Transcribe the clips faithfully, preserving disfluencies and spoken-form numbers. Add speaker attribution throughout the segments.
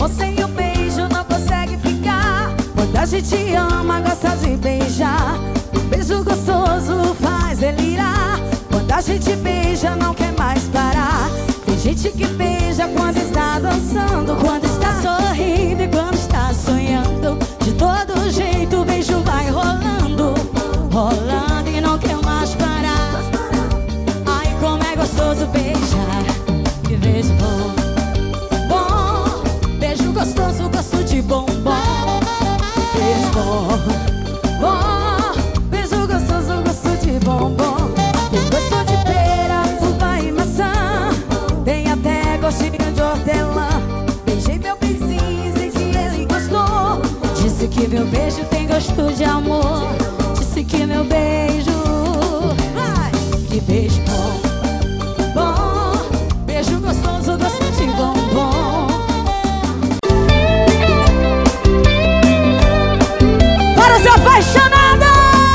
Speaker 1: sem o beijo não consegue ficar. Quando a gente ama, gosta de beijar. Um beijo gostoso faz delirar. Quando a gente beija, não quer mais parar. Tem gente que beija quando está dançando, quando está sorrindo e quando está sonhando. De todo jeito o beijo vai rolando, rolando e não quer mais parar. Ai, como é gostoso beijar. Que beijo bom, bom. Beijo gostoso, gosto de bombom. Beijo bom, bom. Beijo gostoso, gosto de bombom. Tem gosto de pera, uva e maçã. Tem até gostinho de hortelã. Beijei meu beicinho, sei que ele gostou. Disse que meu beijo tem gosto de amor. Disse que meu beijo, vai, que beijo bom, bom. Beijo gostoso, gosto de bombom. Para os apaixonados!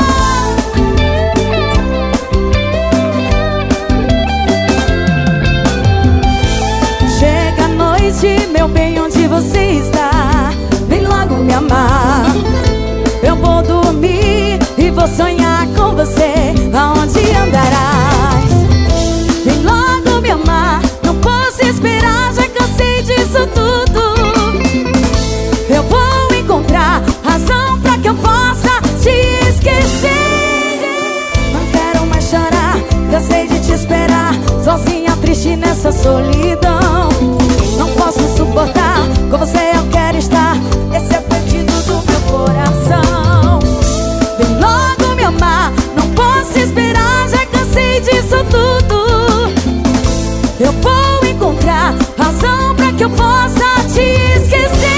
Speaker 1: Chega a noite, meu bem, onde você está? Vem logo me amar. Eu vou dormir e vou sonhar com você. Aonde andarás? Vem logo me amar. Não posso esperar, já cansei disso tudo. Eu vou encontrar razão pra que eu possa te esquecer. Não quero mais chorar, cansei de te esperar, sozinha, triste nessa solidão. Não posso suportar, com você eu quero estar. Esse é o pedido do meu coração. Vem logo me amar, não posso esperar, já cansei disso tudo. Eu vou encontrar razão pra que eu possa te esquecer.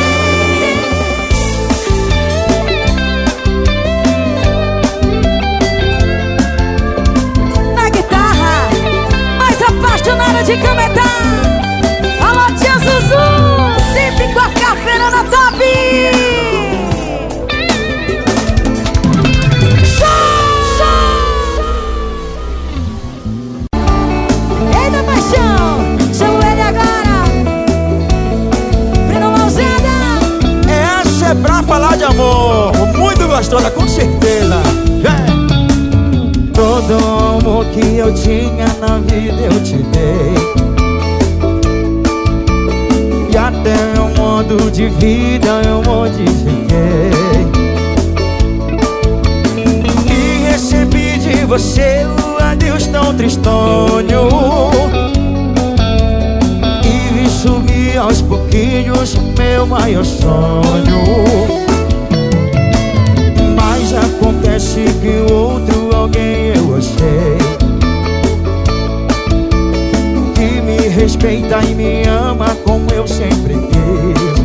Speaker 1: Na guitarra, mais apaixonada de Cametá. Alô, tia Zuzu, sempre com a cafeira na top. Eita, paixão, chamo ele agora. Breno Mauzada.
Speaker 2: Essa é pra falar de amor, muito gostosa, com certeza. É. Todo amor que eu tinha na vida eu te dei. E até meu modo de vida eu modifiquei. E recebi de você o adeus tão tristonho. E vi sumir aos pouquinhos meu maior sonho. Mas acontece que outro alguém eu achei, que me respeita e me ama como eu sempre quis.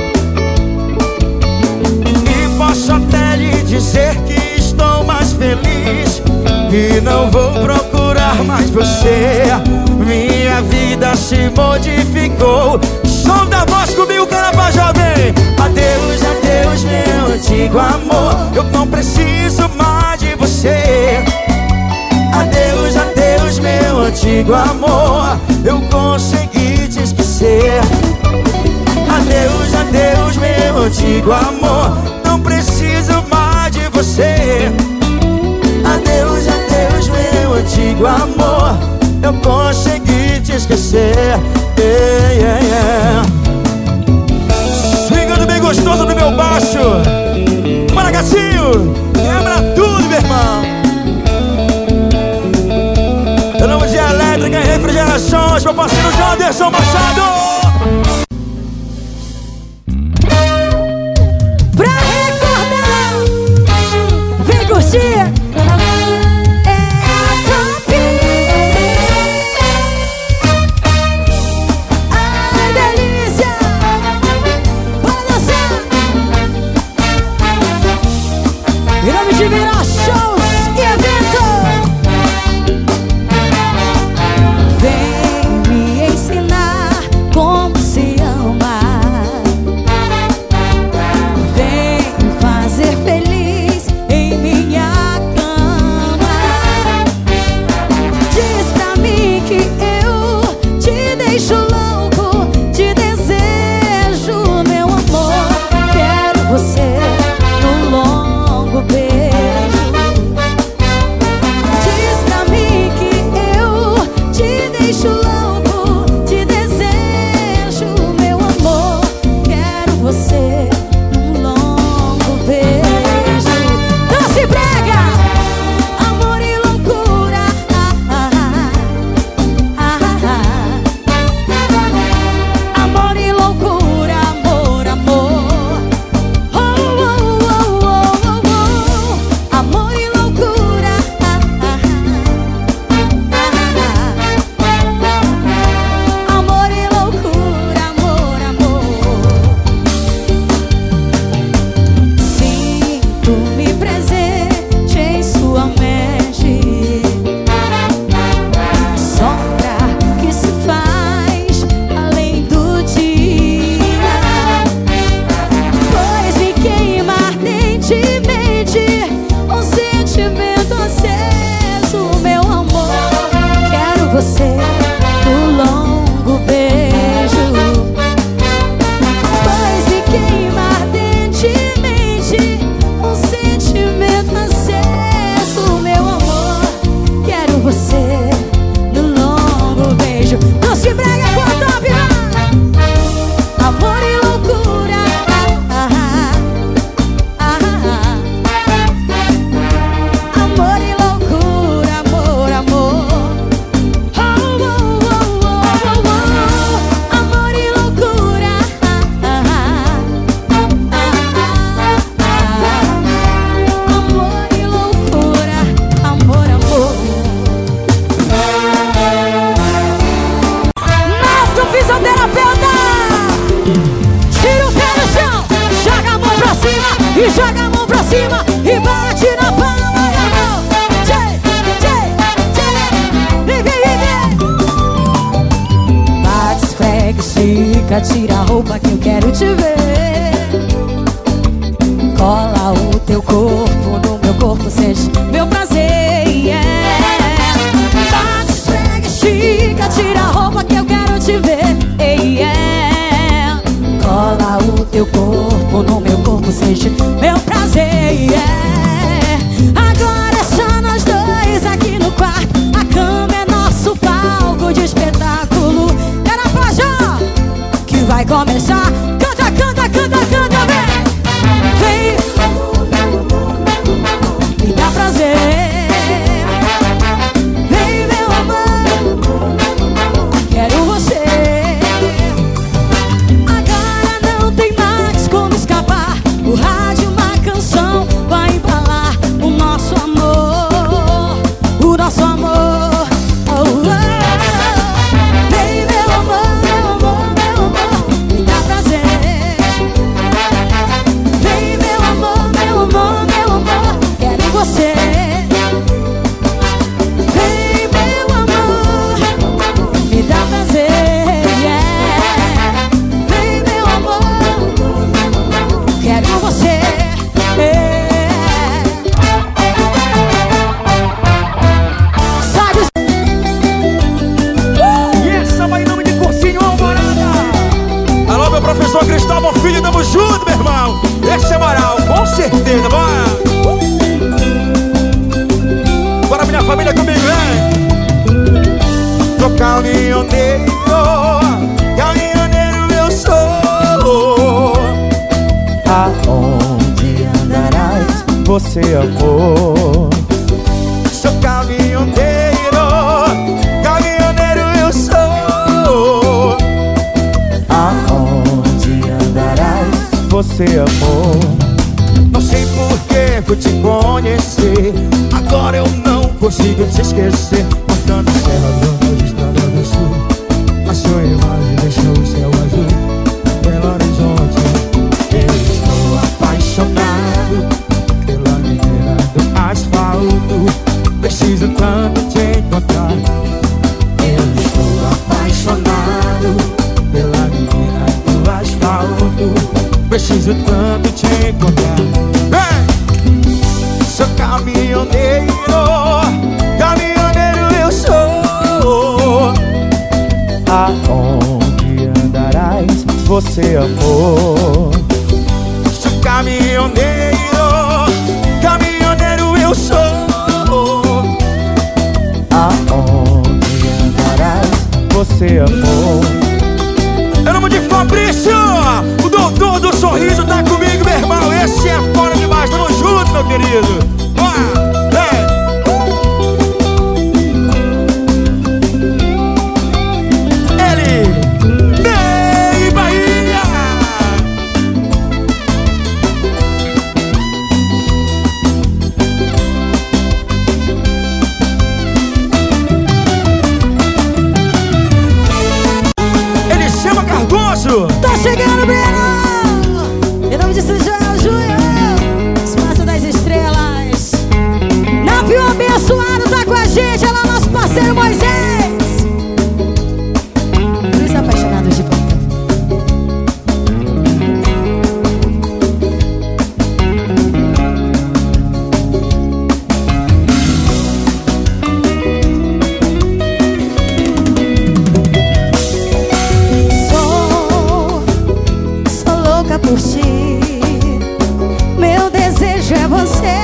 Speaker 2: E posso até lhe dizer que estou mais feliz e não vou procurar mais você. Minha vida se modificou. Som da voz comigo, Carnaval Jovem. Adeus, adeus, meu antigo amor. Eu não preciso mais de você. Adeus, adeus, meu antigo amor. Eu consegui te esquecer. Adeus, adeus, meu antigo amor. Não preciso mais de você. Adeus, adeus, meu antigo amor. Eu consegui te esquecer. Yeah, yeah, yeah. Swingando bem gostoso no meu baixo. Maragacinho, quebra tudo, meu irmão. Eu nome de Elétrica e Refrigerações, meu parceiro Janderson Machado.
Speaker 1: Pra recordar, vem curtir. De virar shows e evento. Vem me ensinar como e joga a mão pra cima e bate na palma da mão. Tchê, tchê, tchê. Vem, vem, vem, vem. Bate, esfrega, estica, tira a roupa que eu quero te ver. Cola o teu corpo no meu corpo, seja meu prazer, yeah. Bate, esfrega, estica, tira a roupa que eu quero te ver, yeah. Cola o teu corpo no meu corpo, seja meu prazer, yeah. Agora é só nós dois aqui no quarto. A cama é nosso palco de espetáculo. Era pra já que vai começar. Canta, canta, canta, canta, vem. Vem, me dá prazer. Vem, meu amor, quero você. Agora não tem mais como escapar. O rádio, uma canção, vai embalar o nosso amor, o nosso amor, oh, oh. Vem, meu amor, meu amor, meu amor, me dá prazer. Vem, meu amor, meu amor, meu amor, quero você. Vem, meu amor, me dá prazer, yeah. Vem, meu amor, quero você, yeah. Sai do...
Speaker 2: E essa vai em nome de Cursinho Alvorada. Alô, meu professor Cristóvão Filho, tamo junto, meu irmão. Esse é moral, com certeza, bora. Bora, minha família, comigo, vem. Sou caminhoneiro, caminhoneiro eu sou. Aonde andarás, você amor? Sou caminhoneiro, caminhoneiro eu sou. Aonde andarás, você amor? Não sei por que vou te conhecer. Agora eu não consigo te esquecer. Cortando serra, zona, estrada do sul. A sua imagem deixa o céu azul, Belo Horizonte. Eu estou apaixonado pela menina do asfalto. Preciso tanto te encontrar. Eu estou apaixonado pela menina do asfalto. Preciso tanto te encontrar. Vem! Sou caminhoneiro, caminhoneiro eu sou. Aonde andarás, você amor? Sou caminhoneiro, caminhoneiro eu sou. Aonde andarás, você amor? É nome de Fabrício, o doutor do sorriso tá comigo, meu irmão. Esse é fora demais, tamo junto, meu querido. Bora, vem. Ele, Ney Bahia. Ele chama Cardoso.
Speaker 1: Tá chegando, Breno! Em nome de São João, Júnior, Espaço das Estrelas. Navio abençoado tá com a gente, é lá nosso parceiro Moisés. Os apaixonados de plantão. Sou, sou louca por ti. Meu desejo é você.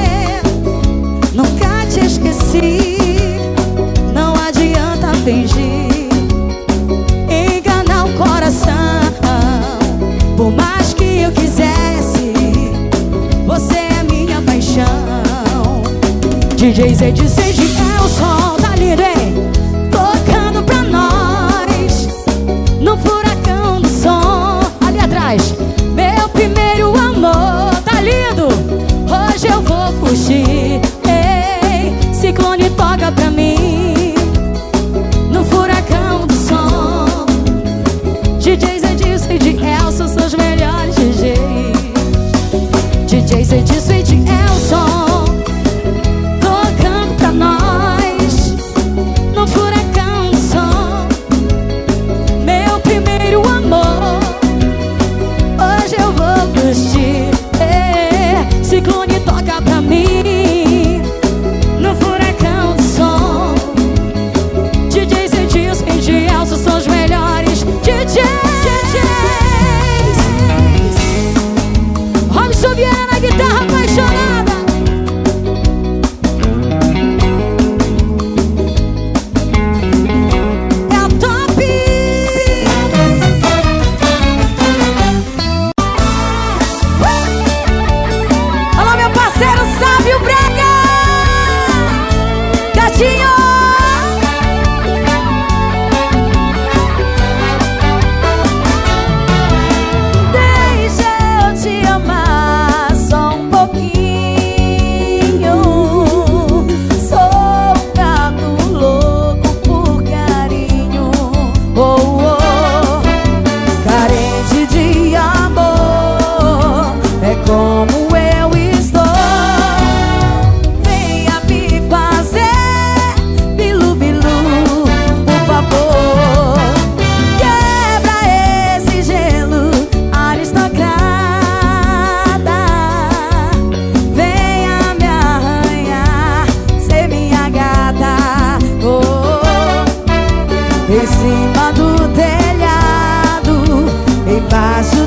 Speaker 1: Nunca te esqueci. Não adianta fingir, enganar o coração. Por mais que eu quisesse, você é minha paixão. D J Zé de Zé de Elson, tá lindo, hein? Tocando pra nós no furacão do som. Ali atrás, meu primeiro amor, tá lindo? Hoje eu vou fugir. Ei, Ciclone toca pra mim no furacão do som. D Js Edilson e de Elson são os melhores D Js.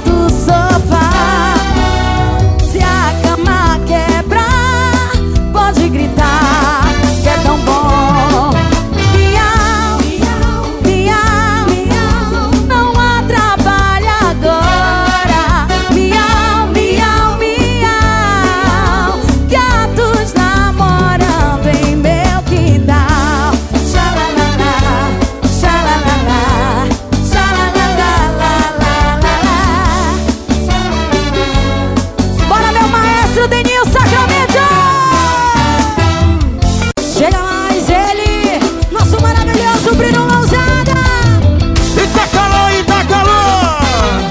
Speaker 1: do sofá. Se a cama quebrar, pode gritar, que é tão bom. Miau, miau, miau, não há trabalho agora. Miau, miau, miau, gatos namorando em meu quintal. Xalalala, xalalala, xalalala. Bora, meu maestro Denil Sacramento! Chega mais ele, nosso maravilhoso Bruno Lousada.
Speaker 2: E tá calor, e tá calor.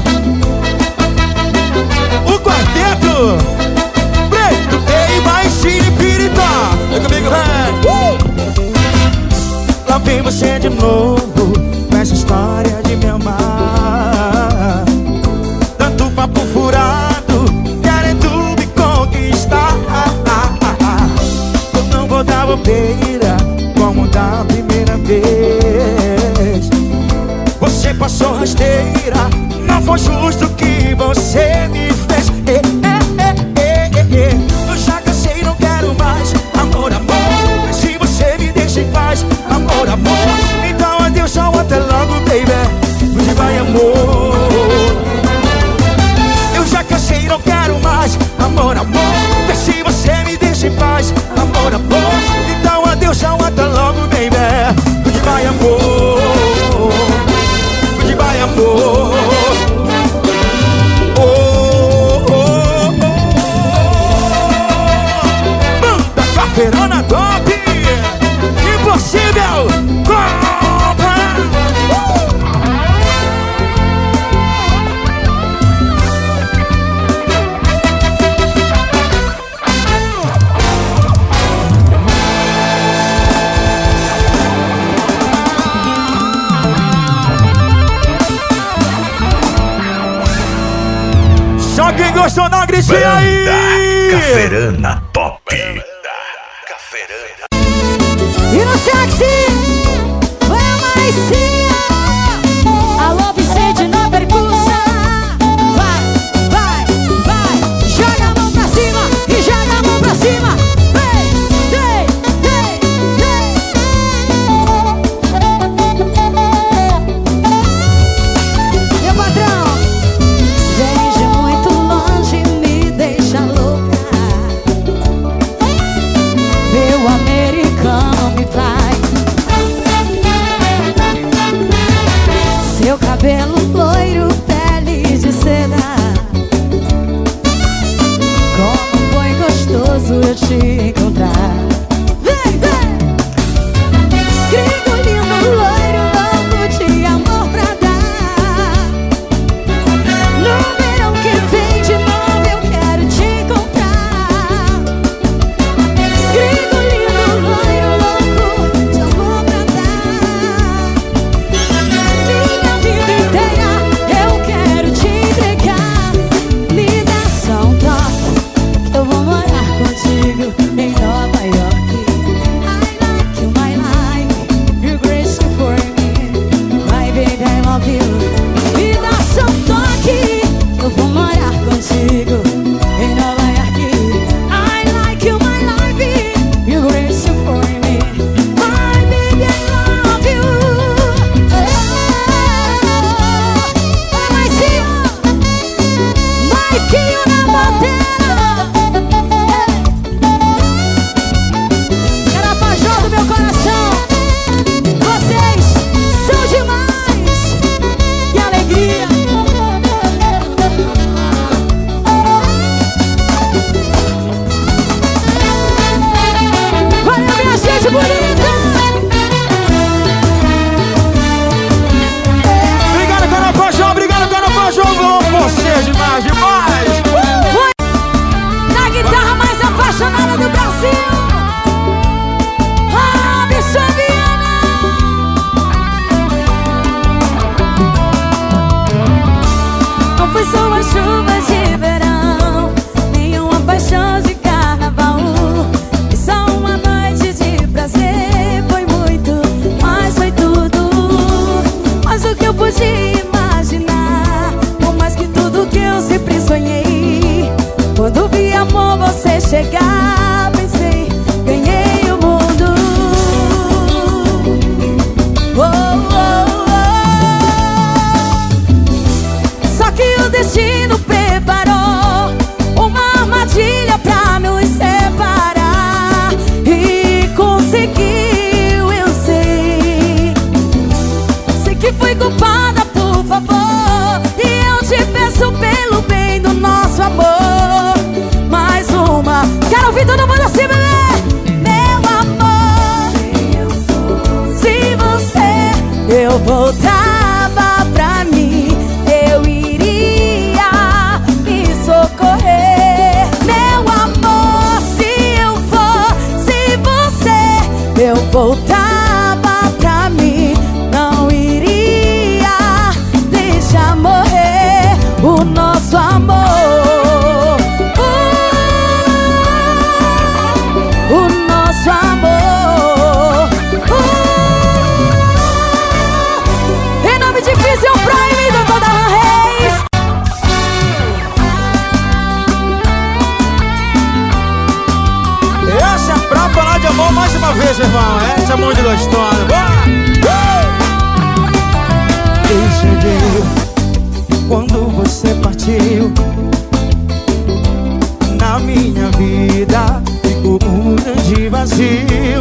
Speaker 2: O quarteto Preto, Ei, Baixinho e Piritó. Vem comigo, vem. uh! Lá vem você de novo com essa história de me amar. Tanto papo furado, querendo me conquistar. Eu não vou dar bobeira como da primeira vez. Você passou rasteira, não foi justo o que você me fez. Eh, eh, eh, eh, eh, eh. Eu já cansei, não quero mais. Amor, amor, se você me deixa em paz. Amor, amor, então adeus, tchau, até logo, baby. Goodbye, amor. Eu já cansei, não quero mais. Amor, amor, vê se você me deixa em paz. Amor, amor, então adeus, tchau, até logo, baby. Goodbye, amor. Goodbye, amor. Oh, oh, oh, oh. Banda Cafeirona Top. Impossível. Copa. Uh! Só quem gostou da gritinha aí.
Speaker 3: Cafeirana Top.
Speaker 1: E no sexy, vai a Maricinha. Alô, Vicente na percussa. Vai, vai, vai. Joga a mão pra cima e joga a mão pra cima. Vem, vem, vem, vem. Meu patrão, vem de muito longe, me deixa louca. Meu americano me faz. que eu sempre sonhei. Quando vi amor você chegar, pensei, ganhei o mundo. Oh, oh, oh. Só que o destino preparou uma armadilha pra nos separar. E conseguiu, eu sei. Sei que fui culpada, por favor, e eu te peço pelo bem do nosso amor. Mais uma, quero ouvir todo mundo assim, bebê. Meu amor, se você eu voltava pra mim, eu iria me socorrer. Meu amor, se eu fosse você, eu voltava pra mim, não iria deixar morrer o nosso amor. O, o nosso amor. O, em nome de Vision Prime, doutor Darlan Reis.
Speaker 2: Essa é pra falar de amor mais uma vez, meu irmão. Essa é muito gostosa. Bora! Eu cheguei quando você partiu. Na minha vida ficou um grande vazio.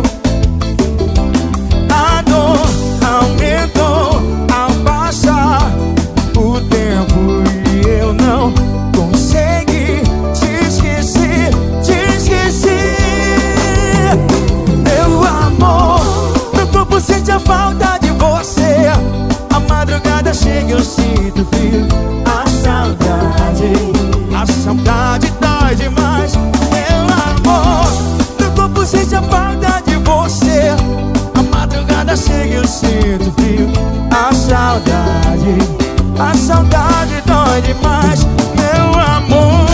Speaker 2: A dor aumentou ao passar o tempo e eu não consegui te esquecer, te esquecer. Meu amor, meu corpo sente a falta de você. A madrugada chega, eu sinto frio. A saudade, a saudade dói demais. Meu amor, meu corpo sente a falta de você. A madrugada chega, eu sinto frio. A saudade, a saudade dói demais. Meu amor,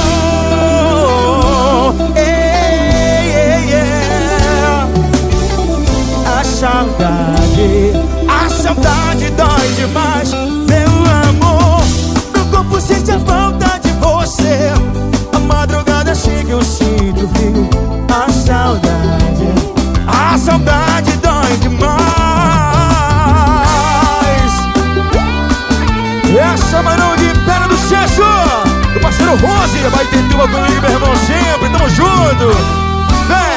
Speaker 2: ei, ei, ei. A saudade, a saudade dói demais. Meu amor, meu corpo sente a falta de você. A madrugada chega, eu sinto frio. A saudade, a saudade dói demais. Essa mano de pena do Cesso, o parceiro Rose, vai ter tuba comigo, meu irmão, sempre, tamo junto. Vem!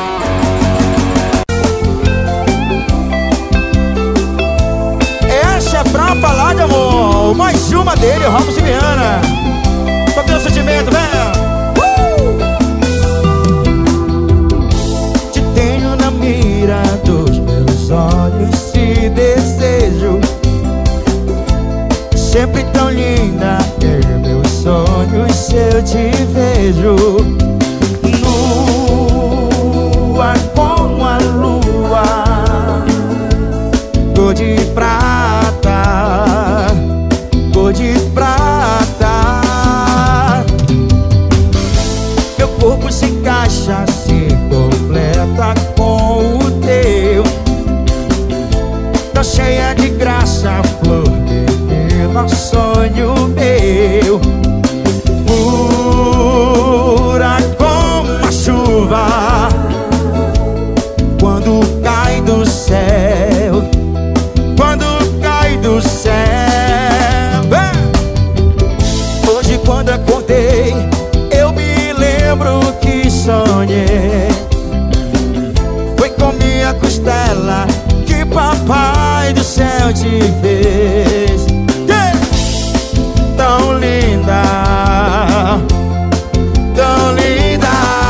Speaker 2: Essa é pra falar de amor, mais uma dele, o Ramos e Viana. Qual que é o sentimento, vem! Te tenho na mira dos meus olhos, te desejo. Sempre tão linda, é meus sonhos se eu te vejo. Lua como a lua, cor de prata, cor de prata. Meu corpo se encaixa, se completa com o teu. Tá cheia de graça, flor de meu sonho meu. Pura como a chuva quando cai do céu, quando cai do céu. Hoje quando acordei, eu me lembro que sonhei. Foi com minha costela que papai do céu te fez. Yeah! Tão linda, tão linda.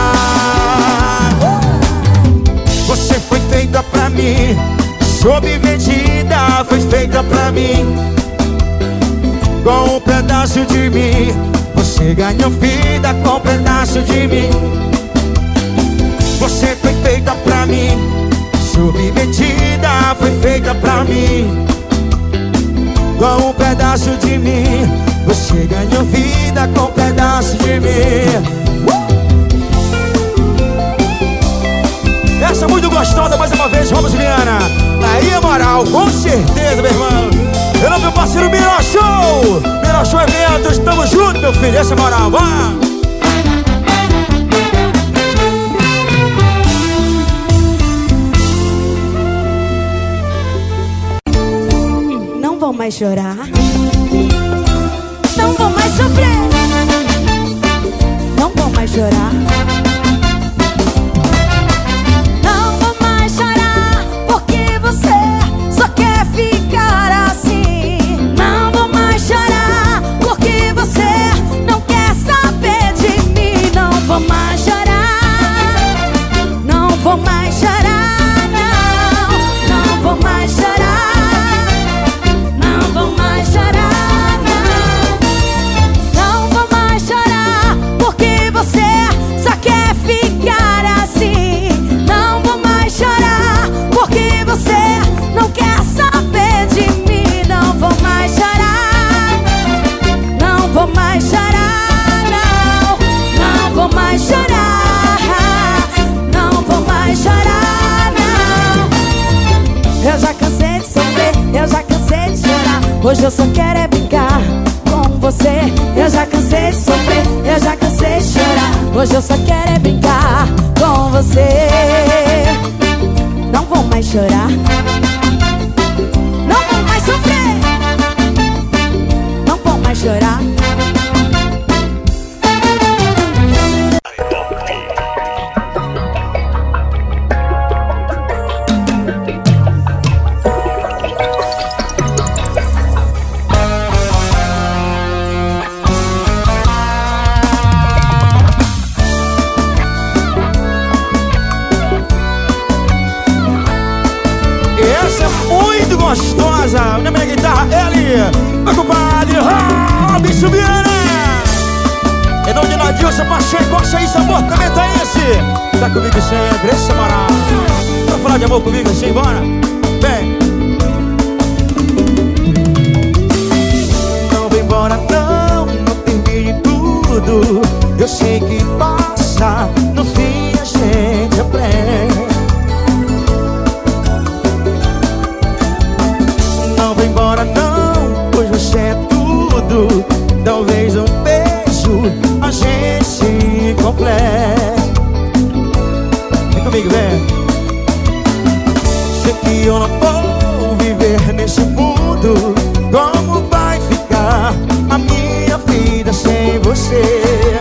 Speaker 2: Você foi feita pra mim, sob medida, foi feita pra mim. Com um pedaço de mim, você ganhou vida com um pedaço de mim. Você foi feita pra mim, sob medida, foi feita pra mim. Com um pedaço de mim, você ganhou vida com um pedaço de mim. uh! Essa é muito gostosa, mais uma vez, Ramos e Viana. Aí é moral, com certeza, meu irmão. Eu não, meu parceiro Miro Show, Miro Show Eventos, tamo junto. meu filho, essa é moral, vai!
Speaker 1: Não vou mais chorar, não vou mais sofrer, não vou mais chorar. Não vou mais chorar, porque você só quer ficar assim. Não vou mais chorar, porque você não quer saber de mim. Não vou mais chorar, não vou mais chorar, não, não vou mais chorar, não vou mais chorar, não, não vou mais chorar, porque você só quer ficar assim. Não vou mais chorar, porque você não quer saber de mim. Não vou mais chorar, não vou mais chorar, não, não vou mais chorar, não vou mais chorar, não. Eu já cansei de sofrer, eu já cansei de chorar. Hoje eu só quero é brincar com você. Eu já cansei de sofrer, eu já cansei de chorar. Hoje eu só quero é brincar com você. Não vou mais chorar, não vou mais sofrer, não vou mais chorar.
Speaker 2: Essa é muito gostosa. Na minha guitarra, ele, meu compadre Robson Vieira. Em nome de Nadilson, Pacheco, Coxa e Sabor, também tá esse. Tá comigo sempre, esse é moral. Vai falar de amor comigo assim, bora? Vem. Não vem embora não, não termine tudo. Eu sei que passa, no fim a gente aprende. Não vem embora não, pois você é tudo. Talvez um beijo a gente se complete. Vem comigo, vem. Sei que eu não vou viver nesse mundo. Como vai ficar a minha vida sem você?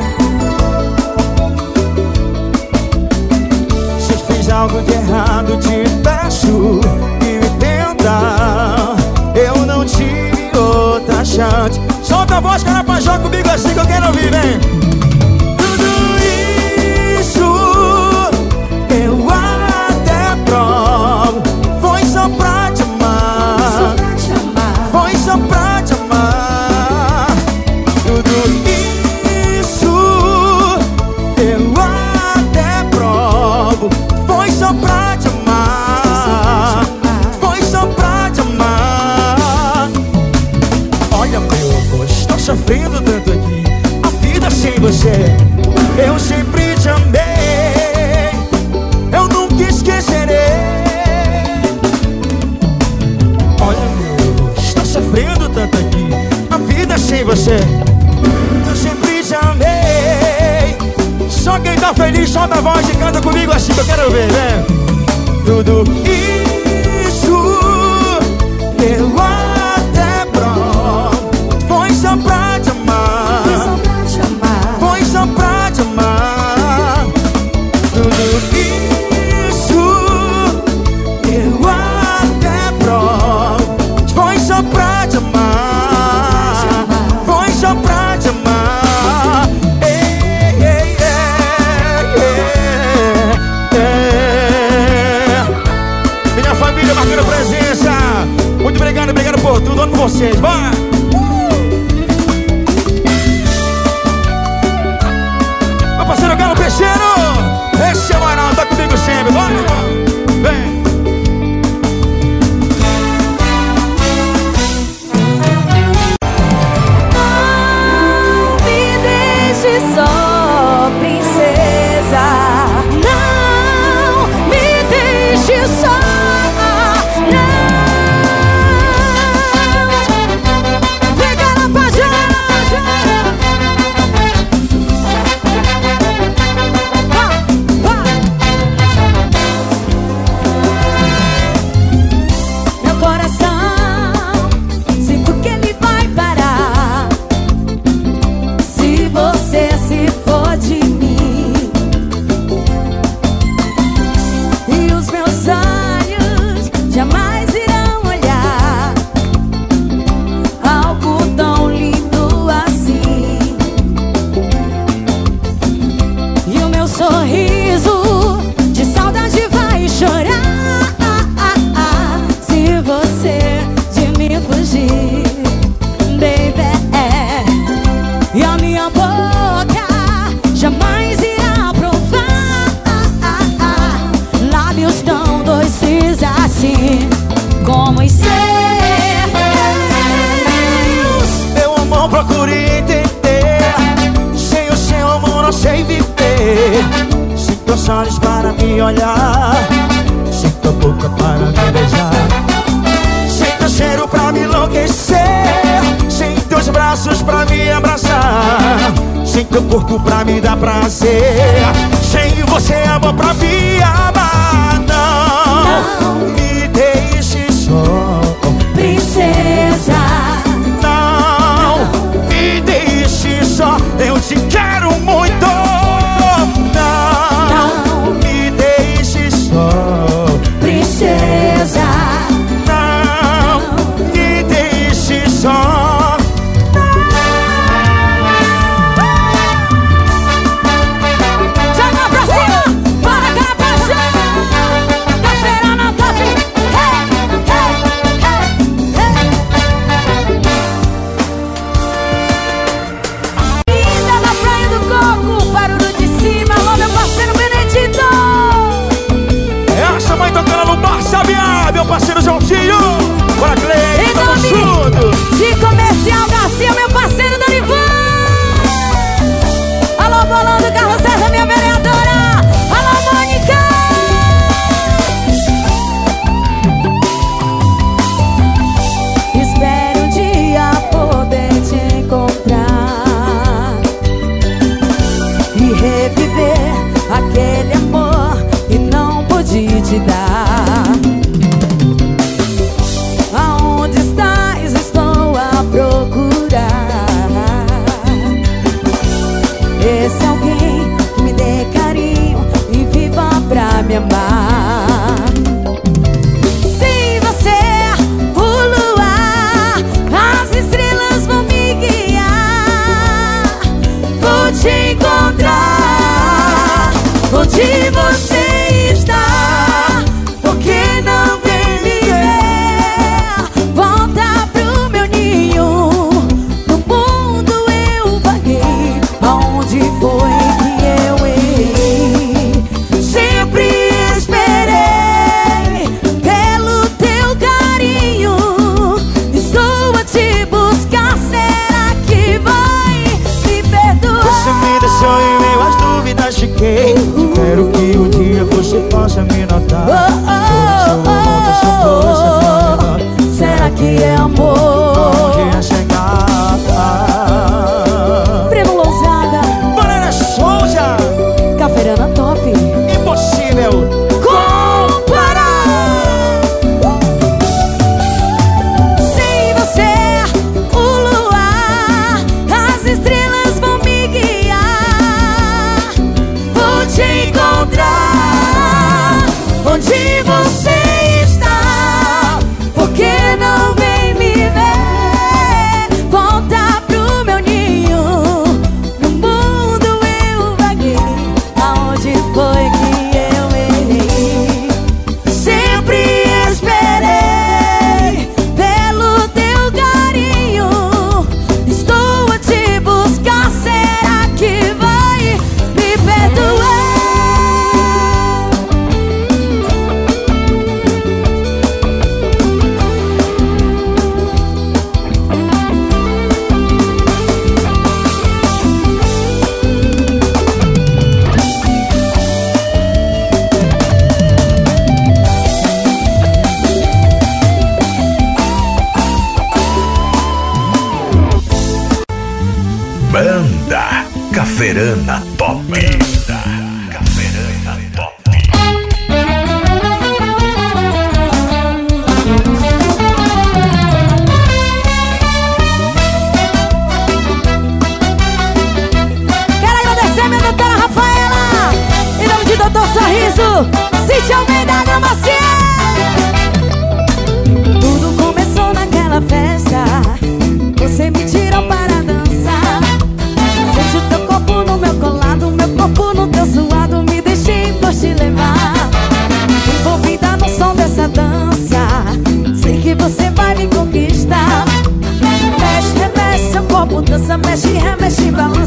Speaker 2: Se fiz algo de errado, te peço que me entenda. Eu não tive outra chance. Solta a voz, Carapajó, comigo assim que eu quero ouvir, vem. Tudo isso eu até provo. Foi só pra te amar, foi só pra te amar. Tudo isso eu até provo. Foi só pra te amar, foi só pra te amar. Olha meu amor, estou sofrendo tanto aqui. A vida sem você, eu sempre te amei. Eu nunca esquecerei. Olha meu amor, estou sofrendo tanto aqui. A vida sem você, eu sempre te amei. Só quem tá feliz, solta a voz e canta comigo assim que eu quero ver, né? Tudo isso eu até provo. Foi só pra te amar, foi só pra te amar. Tudo isso eu até provo. Foi só pra te amar, foi só pra te amar. Ei, ei, ei, ei, ei. Minha família marcando presença. Muito obrigado, obrigado por tudo, amo vocês, bora! Meu parceiro Galo Peixeiro, esse é o Arnaldo, tá comigo sempre, bora, vem!
Speaker 1: Não me deixe só, princesa. Não me deixe só, não. minha boca jamais irá provar lábios tão doces assim como os seus.
Speaker 2: Meu amor, procure entender. Sem o seu amor não sei viver. Sem teus olhos para me olhar, sem tua boca para me beijar, sem teu cheiro pra me enlouquecer, sem teus braços pra me abraçar, sem teu corpo pra me dar prazer, sem você amor pra me amar. Não, não me deixe só,
Speaker 1: princesa.
Speaker 2: Não, não me deixe só, eu te quero muito. Não, não me deixe só,
Speaker 1: princesa.
Speaker 2: Não me deixe só.
Speaker 1: Joga pra cima, para cá pra cima. Cafeira na top. Hey, hey, hey, hey. Linda na praia do Coco, barulho de cima. Alô, meu parceiro Benedito.
Speaker 2: É a sua mãe tocando no bar Sabiá, meu parceiro Joãozinho. Bora, Cleide,
Speaker 1: Em
Speaker 2: tamo
Speaker 1: nome
Speaker 2: junto.
Speaker 1: de Comercial Garcia, meu parceiro Dorivan. Alô, bolão do Carlos César, minha vereadora. Alô, Mônica. Espero um dia poder te encontrar e reviver aquele amor que não pude te dar. Aonde estás? Estou a procurar esse alguém que me dê carinho e viva pra me amar. Sem você, o luar, as estrelas vão me guiar. Vou te encontrar onde você está. Por que não vem me ver? Volta pro meu ninho. No mundo eu vaguei. Aonde foi que eu errei? Sempre esperei pelo teu carinho. Estou a te buscar. Será que vai me perdoar?
Speaker 2: Você me deixou em meio às dúvidas, fiquei. Quero que um dia você possa me notar.
Speaker 1: Oh, oh, oh, oh. Será que é amor?
Speaker 2: Onde é chegar?
Speaker 1: Primo Lousada,
Speaker 2: Morena Souza,
Speaker 1: Cafeirana top.
Speaker 2: impossível
Speaker 1: Comparar. Sem você, o luar, as estrelas vão me guiar. Vou te encontrar onde você está. Por que não vem me ver? Volta pro meu ninho. No mundo eu vaguei. Aonde foi que eu errei? Sempre esperei pelo teu carinho. Estou a te buscar. Será que vai me perdoar?
Speaker 3: Banda Cafeirana Top. Banda Cafeirana Top.
Speaker 1: Quero agradecer minha doutora Rafaela, em nome de Doutor Sorriso, Cíntia Almeida Gramaciel. Tudo começou naquela festa. Você me tirou para dançar. Sente o teu corpo no meu colado, meu corpo no teu suado. Me deixei por te levar, envolvida no som dessa dança. Sei que você vai me conquistar. Mexe, remexe seu corpo, dança, mexe, remexe, balança.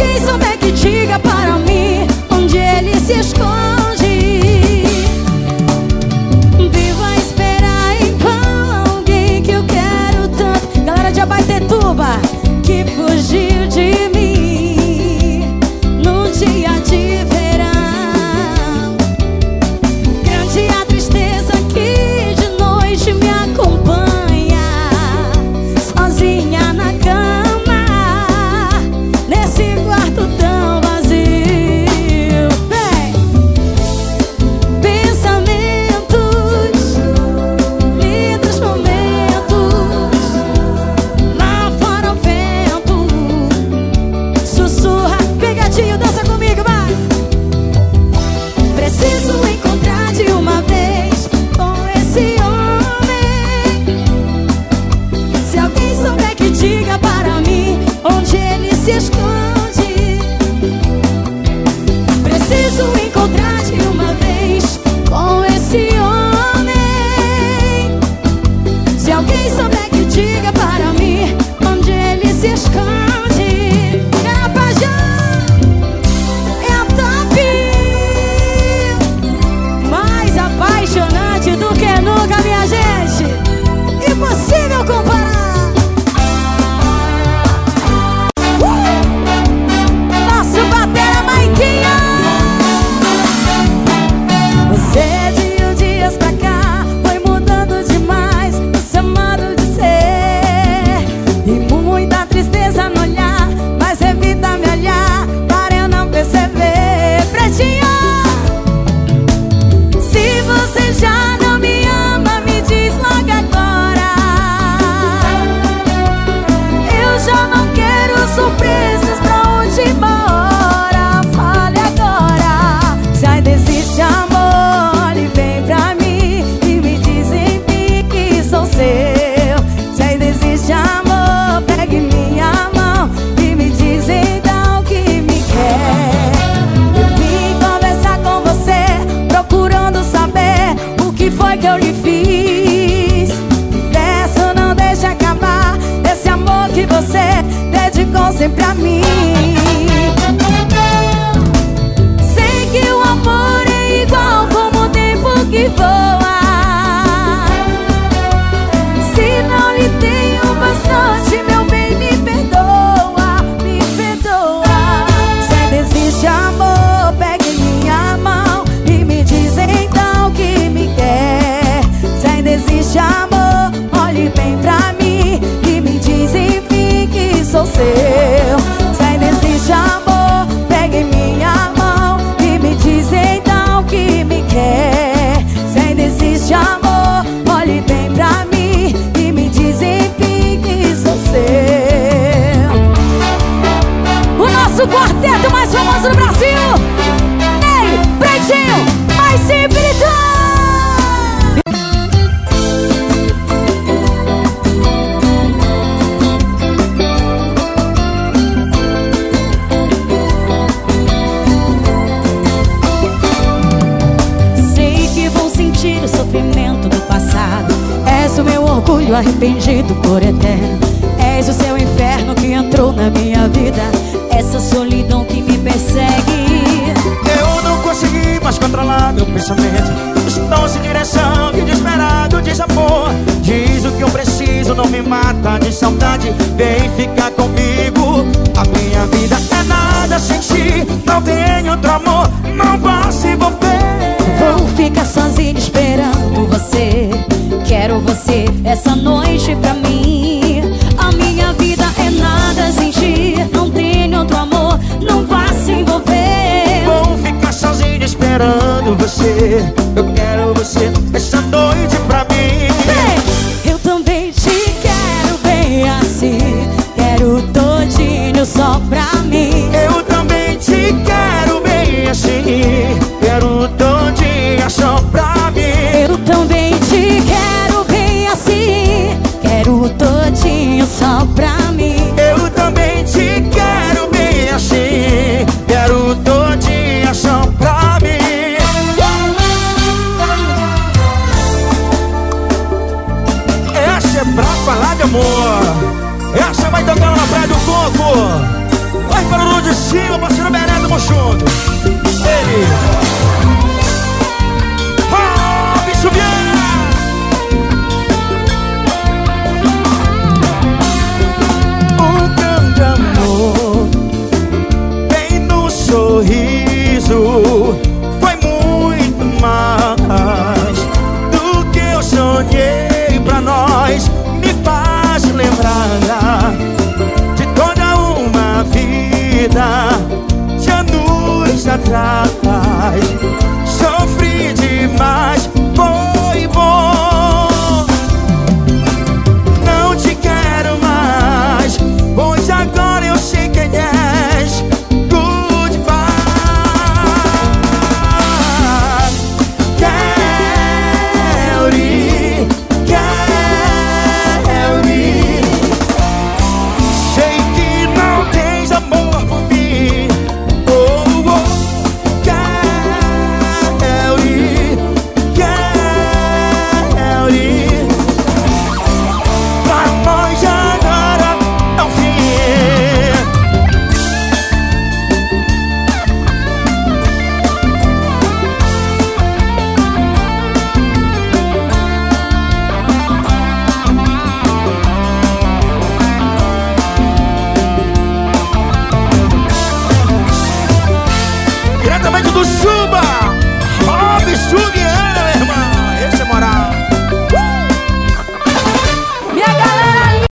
Speaker 1: alguém souber que diga para mim onde ele se esconde. Vivo a esperar em vão alguém que eu quero tanto. Galera de Abaetetuba, que fugiu de mim num dia de verão. Grande a tristeza que de noite me acompanha, sozinha na cama, nesse quarto tão vazio. Vem! Pensamentos, lindos momentos, lá fora o vento sussurra. Vem, gatinho, dança comigo, vai! Preciso encontrar de uma vez com esse homem. Se alguém souber que diga para mim onde ele se esconde. Preciso encontrar de uma vez com esse homem. Se alguém souber que diga para mim onde ele se esconde. É a paixão, é a top, mais apaixonante do que nunca, minha gente. Impossível comparar. Uh! Nosso batera Maiquinha. Você de uns dias pra cá foi mudando demais o seu modo de ser. E muita tristeza no olhar, mas evita me olhar para eu não perceber. Pretinho, se você já não me ama, me diz logo agora. Eu já não quero surpresas pra última hora. Fale agora. Se ainda existe amor, olhe bem pra mim e me diz em mim que sou seu. Se ainda existe amor, pegue minha mão e me diz então que me quer. Eu vim conversar com você, procurando saber o que foi que eu lhe fiz. Peço, não deixe acabar esse amor que você dedicou sempre a mim. Sei que o amor é igual como o tempo que voa. Se não lhe tenho bastante, meu bem, me perdoa, me perdoa. Se ainda existe amor, pegue minha mão e me diz então que me quer. Se ainda existe amor, olhe bem pra mim e me diz enfim que sou seu. Se ainda existe amor, pegue minha mão e me diz então que me quer. Se ainda existe amor, olhe bem pra mim e me diz enfim que sou seu. O nosso quarteto mais famoso do Brasil, Ney, Pretinho, mais sempre tá. Sei que vou sentir o sofrimento do passado. És o meu orgulho arrependido por eterno. És o seu inferno que entrou na minha vida. Essa solidão que me persegue.
Speaker 2: Eu não consegui mais controlar meu pensamento. Estou sem direção, que desesperado desamor. Diz o que eu preciso, não me mata de saudade. Vem ficar comigo. A minha vida é nada sem ti. Não tenho outro amor, não vá se envolver.
Speaker 1: Vou ficar sozinho esperando você. Quero você essa noite pra mim. A minha vida é nada sem ti. Não tenho outro amor, não vá se envolver.
Speaker 2: Vou ficar sozinho esperando você. Eu quero você essa noite pra mim.
Speaker 1: Bem, eu também te quero bem assim. Quero todinho só pra mim.
Speaker 2: Eu também te quero bem assim. Quero todinha só pra mim.
Speaker 1: Eu também te quero bem assim. Quero todinho só pra mim.
Speaker 2: Eu também te quero bem assim. Quero todinha só pra mim. Tamo junto. Ele. Oh, bicho Vieira. Um grande amor bem no sorriso foi muito mais do que eu sonhei pra nós. Me faz lembrar de toda uma vida de anos atrás. Sofri demais, foi bom. Não te quero mais, pois agora eu sei quem és. Goodbye. Kelly, Kelly, sei que não tens amor por mim. Oh, oh. Kelly, Kelly, pra nós agora é o fim. Diretamente do Chuba.